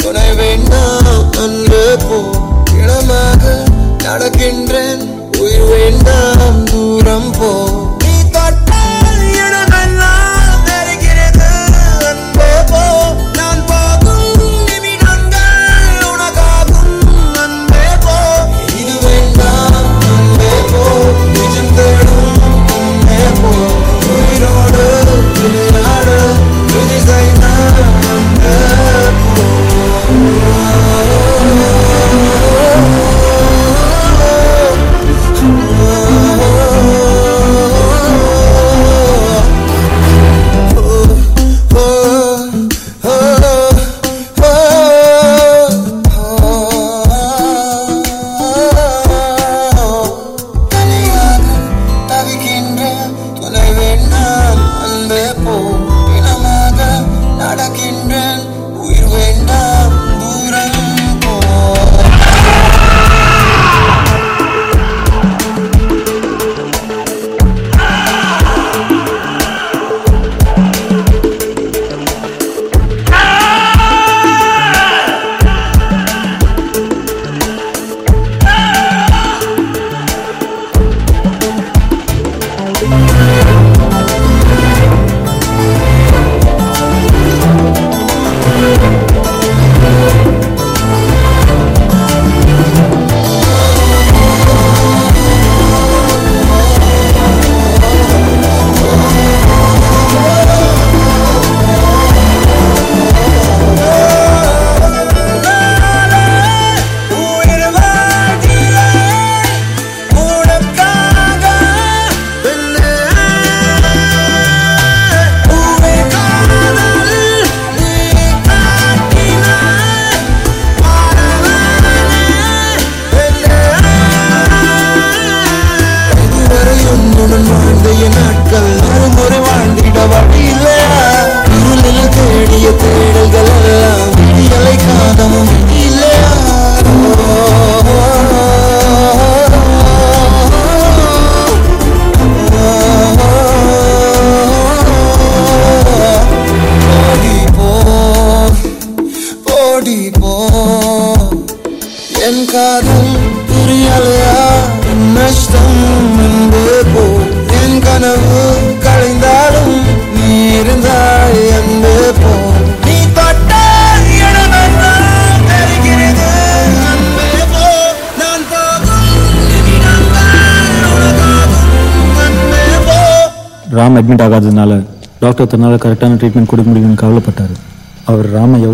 துணை வேண்டாம் அன்பே போ. இளமாக நடக்கின்றேன் உயிர் வேண்டாம் தூரம் போ. நீ தொட்டால் இடமெல்லாம் தெரிகிறது அன்பே போ. நான் போகும் நிமிடங்கள் உனக்காகும் அன்பே போ. இது வேண்டாம் அன்பே போ. நிஜம் தேடும் அன்பே போ. உயிரோடு விளையாடு விதி செய்த அன்பே போ. என் காதல் புரியலையா நஷ்டம் அன்பே போ. என் கனவு கலைந்தாலும் நீ இருந்தாய் அன்பே போ. நீ தொட்டால் இடமெல்லாம் தெரிகிறது அன்பே போ. நான் போகும் நிமிடங்கள் உனக்காகும் அன்பே போ. ராம் அட்மிட் ஆகாததுனால டாக்டர் தன்னால கரெக்டான ட்ரீட்மெண்ட் கொடுக்க முடியும்னு கவலைப்பட்டாரு. அவர் ராம